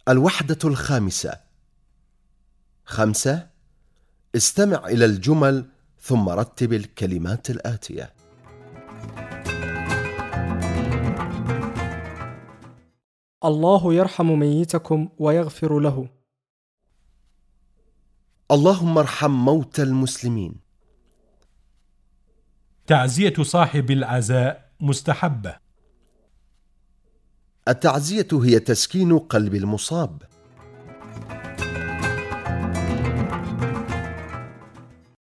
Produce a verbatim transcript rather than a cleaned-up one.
الوحدة الخامسة. خمسة. استمع إلى الجمل ثم رتب الكلمات الآتية. الله يرحم ميتكم ويغفر له. اللهم ارحم موتى المسلمين. تعزية صاحب العزاء مستحبة. التعزية هي تسكين قلب المصاب.